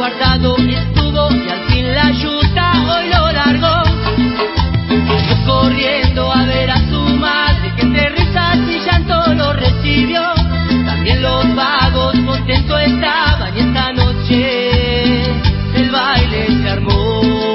guardado estuvo y al fin la yuta hoy lo largó. Salió corriendo a ver a su madre, que entre risas y llanto lo recibió. También los vagos contentos estaban y esta noche el baile se armó.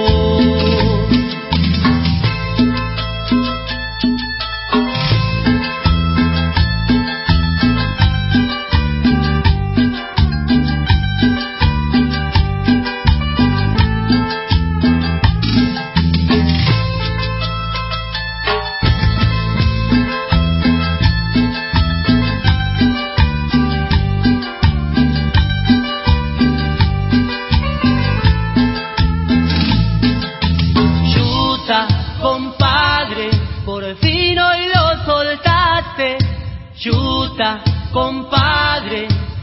Compadre, por fin hoy lo soltaste. Chuta, compadre.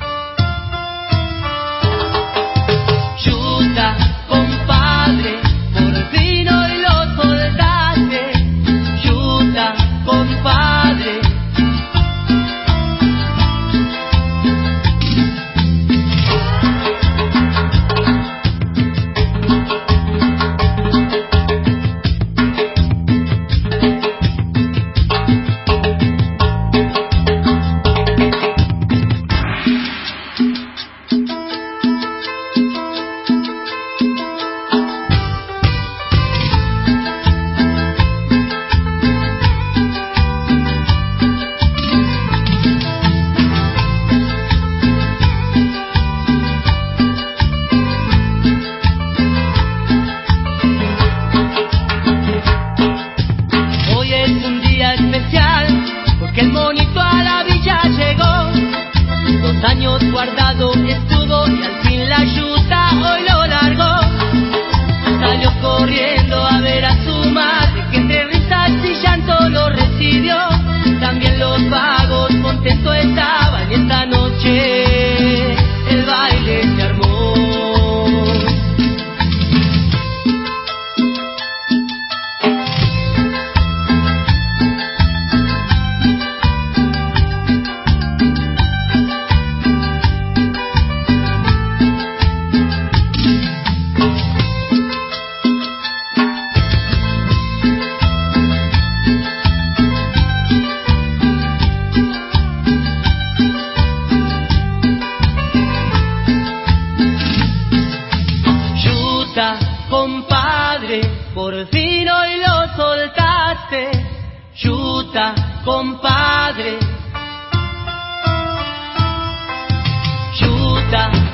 Chuta, compadre, por fin hoy lo soltaste. Chuta, compadre. Porque el monito a la villa llegó, 2 años guardado estuvo y al fin la yuta hoy lo largó. Salió corriendo a ver a su madre, que entre risas y llanto lo recibió. También los vagos contentos estaban y esta noche el baile se armó. Compadre, por fin hoy lo soltaste. Chuta, compadre. Chuta,